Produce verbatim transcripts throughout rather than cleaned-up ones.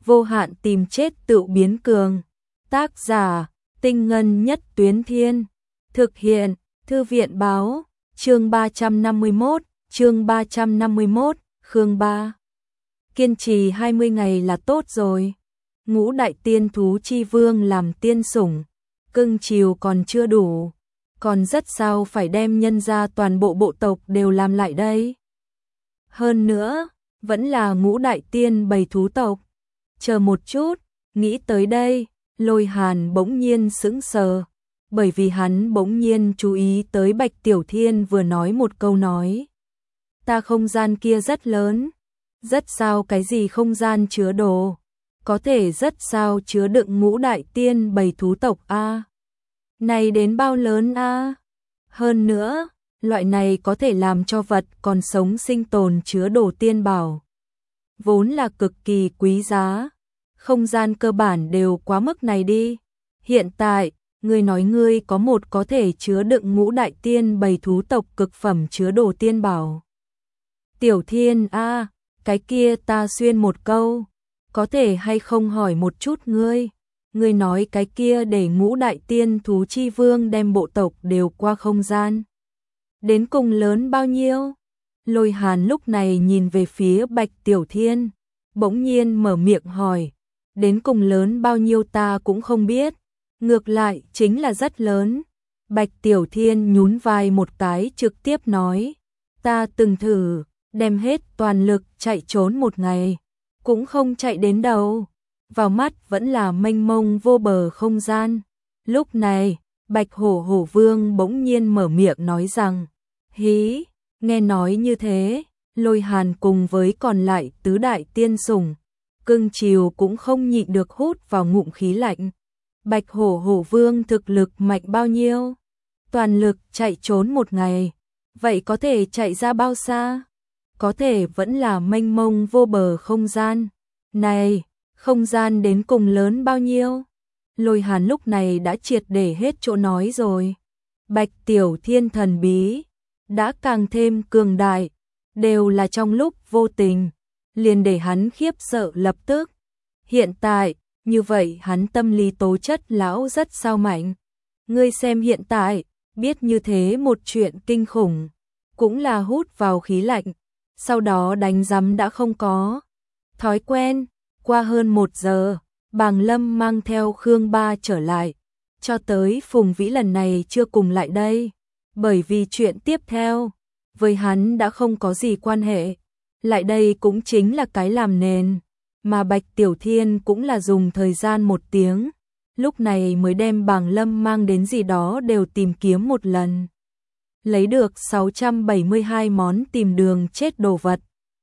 vô hạn tìm chết tự biến cường. Tác giả, Tinh Ngân Nhất Tuyến Thiên. Thực hiện, Thư viện Báo, chương ba trăm năm mươi mốt, chương ba trăm năm mươi mốt, Khương Ba. Kiên trì hai mươi ngày là tốt rồi. Ngũ đại tiên thú chi vương làm tiên sủng, cưng chiều còn chưa đủ, còn rất sao phải đem nhân ra toàn bộ bộ tộc đều làm lại đây. Hơn nữa, vẫn là ngũ đại tiên bầy thú tộc. Chờ một chút, nghĩ tới đây, Lôi Hàn bỗng nhiên sững sờ, bởi vì hắn bỗng nhiên chú ý tới Bạch Tiểu Thiên vừa nói một câu nói. Ta không gian kia rất lớn, rất sao cái gì không gian chứa đồ, có thể rất sao chứa đựng ngũ đại tiên bầy thú tộc a. Này đến bao lớn a? Hơn nữa, loại này có thể làm cho vật còn sống sinh tồn chứa đồ tiên bảo, vốn là cực kỳ quý giá. Không gian cơ bản đều quá mức này đi. Hiện tại, ngươi nói ngươi có một có thể chứa đựng ngũ đại tiên bầy thú tộc cực phẩm chứa đồ tiên bảo. Tiểu Thiên a, cái kia ta xuyên một câu, có thể hay không hỏi một chút ngươi, ngươi nói cái kia để ngũ đại tiên thú chi vương đem bộ tộc đều qua không gian, đến cùng lớn bao nhiêu? Lôi Hàn lúc này nhìn về phía Bạch Tiểu Thiên, bỗng nhiên mở miệng hỏi, đến cùng lớn bao nhiêu ta cũng không biết, ngược lại chính là rất lớn. Bạch Tiểu Thiên nhún vai một cái trực tiếp nói, ta từng thử, đem hết toàn lực chạy trốn một ngày, cũng không chạy đến đâu, vào mắt vẫn là mênh mông vô bờ không gian. Lúc này, Bạch Hổ Hổ Vương bỗng nhiên mở miệng nói rằng, hí, nghe nói như thế, Lôi Hàn cùng với còn lại tứ đại tiên sủng, cưng chiều cũng không nhịn được hút vào ngụm khí lạnh. Bạch Hổ Hổ Vương thực lực mạnh bao nhiêu? Toàn lực chạy trốn một ngày, vậy có thể chạy ra bao xa? Có thể vẫn là mênh mông vô bờ không gian. Này, không gian đến cùng lớn bao nhiêu? Lôi Hàn lúc này đã triệt để hết chỗ nói rồi. Bạch Tiểu Thiên thần bí, đã càng thêm cường đại, đều là trong lúc vô tình, liền để hắn khiếp sợ lập tức. Hiện tại, như vậy hắn tâm lý tố chất lão rất sao mạnh. Ngươi xem hiện tại, biết như thế một chuyện kinh khủng, cũng là hút vào khí lạnh, sau đó đánh rắm đã không có. Thói quen, qua hơn một giờ, Bàng Lâm mang theo Khương Ba trở lại, cho tới Phùng Vĩ lần này chưa cùng lại đây, bởi vì chuyện tiếp theo, với hắn đã không có gì quan hệ. Lại đây cũng chính là cái làm nền, mà Bạch Tiểu Thiên cũng là dùng thời gian một tiếng, lúc này mới đem Bàng Lâm mang đến gì đó đều tìm kiếm một lần. Lấy được sáu trăm bảy mươi hai món tìm đường chết đồ vật.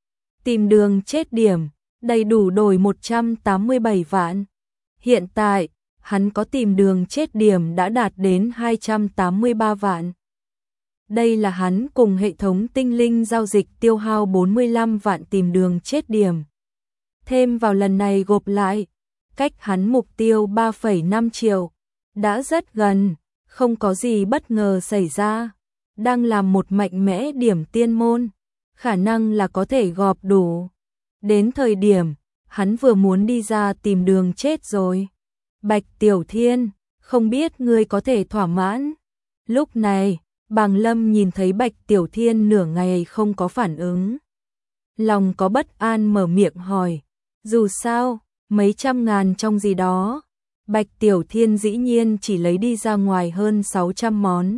Tìm đường chết điểm, đầy đủ đổi một trăm tám mươi bảy vạn. Hiện tại, hắn có tìm đường chết điểm đã đạt đến hai trăm tám mươi ba vạn. Đây là hắn cùng hệ thống tinh linh giao dịch tiêu hao bốn mươi lăm vạn tìm đường chết điểm. Thêm vào lần này gộp lại, cách hắn mục tiêu ba phẩy năm triệu, đã rất gần, không có gì bất ngờ xảy ra. Đang làm một mạnh mẽ điểm tiên môn, khả năng là có thể gọp đủ. Đến thời điểm, hắn vừa muốn đi ra tìm đường chết rồi. Bạch Tiểu Thiên, không biết ngươi có thể thỏa mãn. Lúc này, Bàng Lâm nhìn thấy Bạch Tiểu Thiên nửa ngày không có phản ứng, lòng có bất an mở miệng hỏi, dù sao, mấy trăm ngàn trong gì đó, Bạch Tiểu Thiên dĩ nhiên chỉ lấy đi ra ngoài hơn sáu trăm món.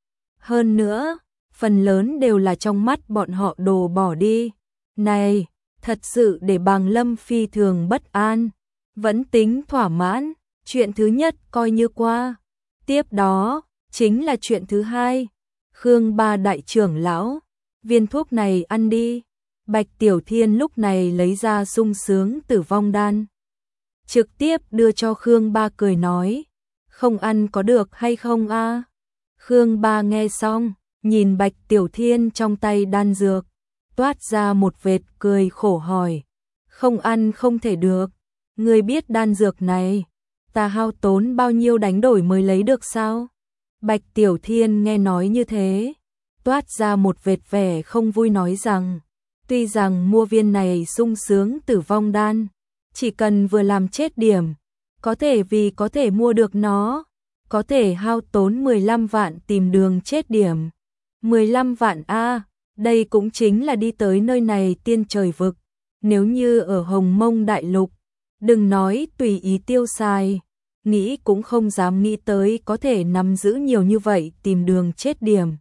Hơn nữa, phần lớn đều là trong mắt bọn họ đồ bỏ đi. Này, thật sự để Bàng Lâm phi thường bất an, vẫn tính thỏa mãn, chuyện thứ nhất coi như qua. Tiếp đó, chính là chuyện thứ hai. Khương Ba đại trưởng lão, viên thuốc này ăn đi. Bạch Tiểu Thiên lúc này lấy ra sung sướng tử vong đan, trực tiếp đưa cho Khương Ba cười nói, không ăn có được hay không a? Khương Ba nghe xong, nhìn Bạch Tiểu Thiên trong tay đan dược, toát ra một vệt cười khổ hỏi, không ăn không thể được, ngươi biết đan dược này, ta hao tốn bao nhiêu đánh đổi mới lấy được sao? Bạch Tiểu Thiên nghe nói như thế, toát ra một vệt vẻ không vui nói rằng, tuy rằng mua viên này sung sướng tử vong đan, chỉ cần vừa làm chết điểm, có thể vì có thể mua được nó, có thể hao tốn mười lăm vạn tìm đường chết điểm. mười lăm vạn a, đây cũng chính là đi tới nơi này tiên trời vực. Nếu như ở Hồng Mông Đại Lục, đừng nói tùy ý tiêu xài, nghĩ cũng không dám nghĩ tới có thể nắm giữ nhiều như vậy tìm đường chết điểm.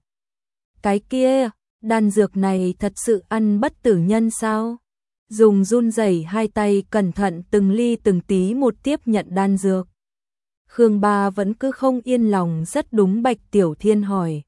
Cái kia, đan dược này thật sự ăn bất tử nhân sao? Dùng run rẩy hai tay cẩn thận từng ly từng tí một tiếp nhận đan dược. Khương Ba vẫn cứ không yên lòng, rất đúng Bạch Tiểu Thiên hỏi.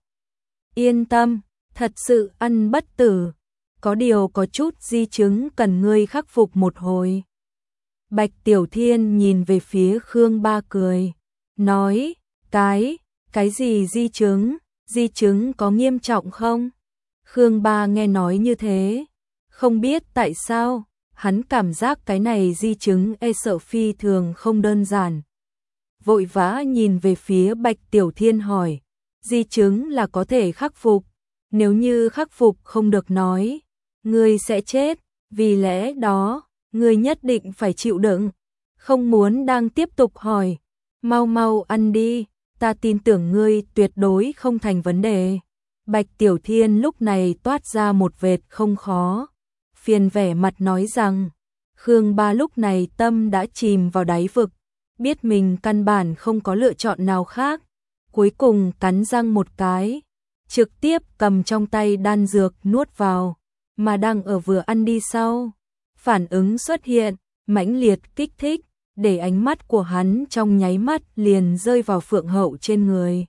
Yên tâm, thật sự ăn bất tử, có điều có chút di chứng cần ngươi khắc phục một hồi. Bạch Tiểu Thiên nhìn về phía Khương Ba cười, nói, cái, cái gì di chứng, di chứng có nghiêm trọng không? Khương Ba nghe nói như thế, không biết tại sao, hắn cảm giác cái này di chứng e sợ phi thường không đơn giản. Vội vã nhìn về phía Bạch Tiểu Thiên hỏi, di chứng là có thể khắc phục, nếu như khắc phục không được nói, ngươi sẽ chết, vì lẽ đó, ngươi nhất định phải chịu đựng. Không muốn đang tiếp tục hỏi, mau mau ăn đi, ta tin tưởng ngươi tuyệt đối không thành vấn đề. Bạch Tiểu Thiên lúc này toát ra một vệt không khó, phiền vẻ mặt nói rằng, Khương Ba lúc này tâm đã chìm vào đáy vực, biết mình căn bản không có lựa chọn nào khác, cuối cùng cắn răng một cái, trực tiếp cầm trong tay đan dược nuốt vào, mà đang ở vừa ăn đi sau, phản ứng xuất hiện, mãnh liệt kích thích, để ánh mắt của hắn trong nháy mắt liền rơi vào Phượng Hậu trên người.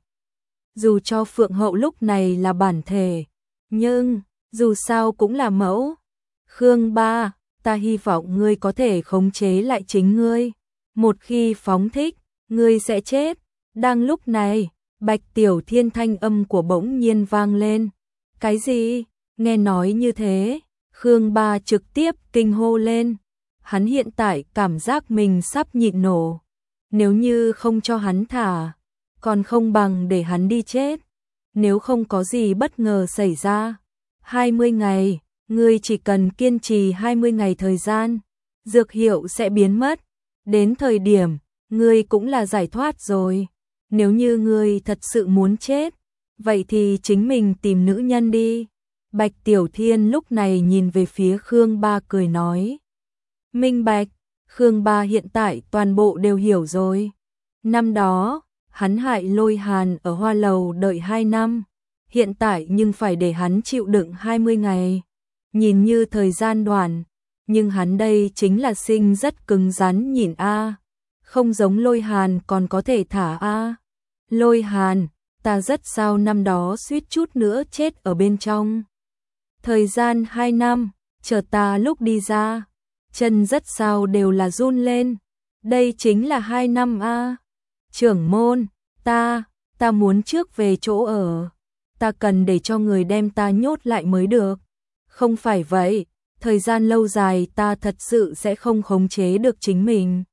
Dù cho Phượng Hậu lúc này là bản thể, nhưng dù sao cũng là mẫu. Khương Ba, ta hy vọng ngươi có thể khống chế lại chính ngươi. Một khi phóng thích, ngươi sẽ chết. Đang lúc này, Bạch Tiểu Thiên thanh âm của bỗng nhiên vang lên. Cái gì? Nghe nói như thế, Khương Ba trực tiếp kinh hô lên. Hắn hiện tại cảm giác mình sắp nhịn nổ. Nếu như không cho hắn thả, còn không bằng để hắn đi chết. Nếu không có gì bất ngờ xảy ra, hai mươi ngày, ngươi chỉ cần kiên trì hai mươi ngày thời gian, dược hiệu sẽ biến mất. Đến thời điểm, ngươi cũng là giải thoát rồi. Nếu như ngươi thật sự muốn chết, vậy thì chính mình tìm nữ nhân đi. Bạch Tiểu Thiên lúc này nhìn về phía Khương Ba cười nói. Minh bạch, Khương Ba hiện tại toàn bộ đều hiểu rồi. Năm đó, hắn hại Lôi Hàn ở Hoa Lầu đợi hai năm, hiện tại nhưng phải để hắn chịu đựng hai mươi ngày. Nhìn như thời gian đoạn, nhưng hắn đây chính là sinh rất cứng rắn nhìn a, không giống Lôi Hàn còn có thể thả a. Lôi Hàn, ta rất sao năm đó suýt chút nữa chết ở bên trong. Thời gian hai năm, chờ ta lúc đi ra, chân rất sao đều là run lên. Đây chính là hai năm a. Trưởng môn, ta, ta muốn trước về chỗ ở. Ta cần để cho người đem ta nhốt lại mới được. Không phải vậy, thời gian lâu dài ta thật sự sẽ không khống chế được chính mình.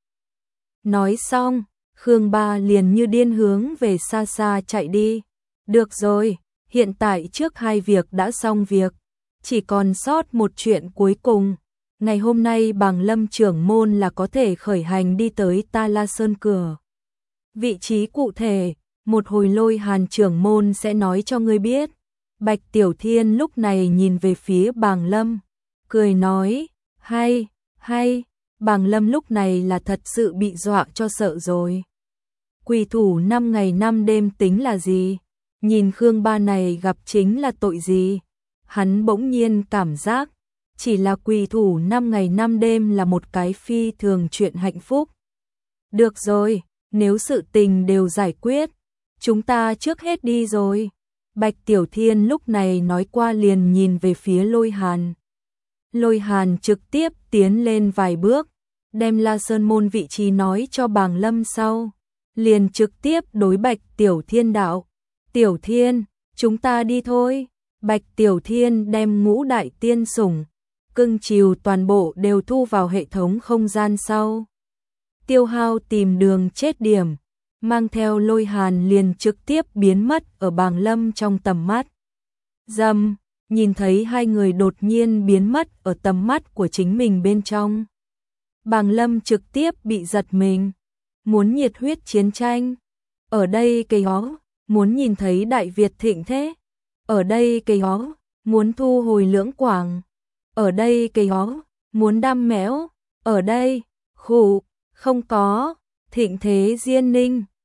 Nói xong, Khương Ba liền như điên hướng về xa xa chạy đi. Được rồi, hiện tại trước hai việc đã xong việc, chỉ còn sót một chuyện cuối cùng. Ngày hôm nay Bàng Lâm trưởng môn là có thể khởi hành đi tới Ta La Sơn cửa. Vị trí cụ thể, một hồi Lôi Hàn trưởng môn sẽ nói cho ngươi biết. Bạch Tiểu Thiên lúc này nhìn về phía Bàng Lâm, cười nói, hay, hay. Bàng Lâm lúc này là thật sự bị dọa cho sợ rồi. Quỷ thủ năm ngày năm đêm tính là gì? Nhìn Khương Ba này gặp chính là tội gì? Hắn bỗng nhiên cảm giác, chỉ là quỷ thủ năm ngày năm đêm là một cái phi thường chuyện hạnh phúc. Được rồi, nếu sự tình đều giải quyết, chúng ta trước hết đi rồi. Bạch Tiểu Thiên lúc này nói qua liền nhìn về phía Lôi Hàn. Lôi Hàn trực tiếp tiến lên vài bước, đem La Sơn môn vị trí nói cho Bàng Lâm sau, liền trực tiếp đối Bạch Tiểu Thiên đạo. Tiểu Thiên, chúng ta đi thôi. Bạch Tiểu Thiên đem ngũ đại tiên sủng, cưng chiều toàn bộ đều thu vào hệ thống không gian sau. Tiêu hao tìm đường chết điểm, mang theo Lôi Hàn liền trực tiếp biến mất ở Bàng Lâm trong tầm mắt. Dầm, nhìn thấy hai người đột nhiên biến mất ở tầm mắt của chính mình bên trong. Bàng Lâm trực tiếp bị giật mình. Muốn nhiệt huyết chiến tranh. Ở đây cây hó, muốn nhìn thấy Đại Việt thịnh thế. Ở đây cây hó, muốn thu hồi Lưỡng Quảng. Ở đây cây hó, muốn đam mẽo. Ở đây, khủ, không có, thịnh thế Diên Ninh.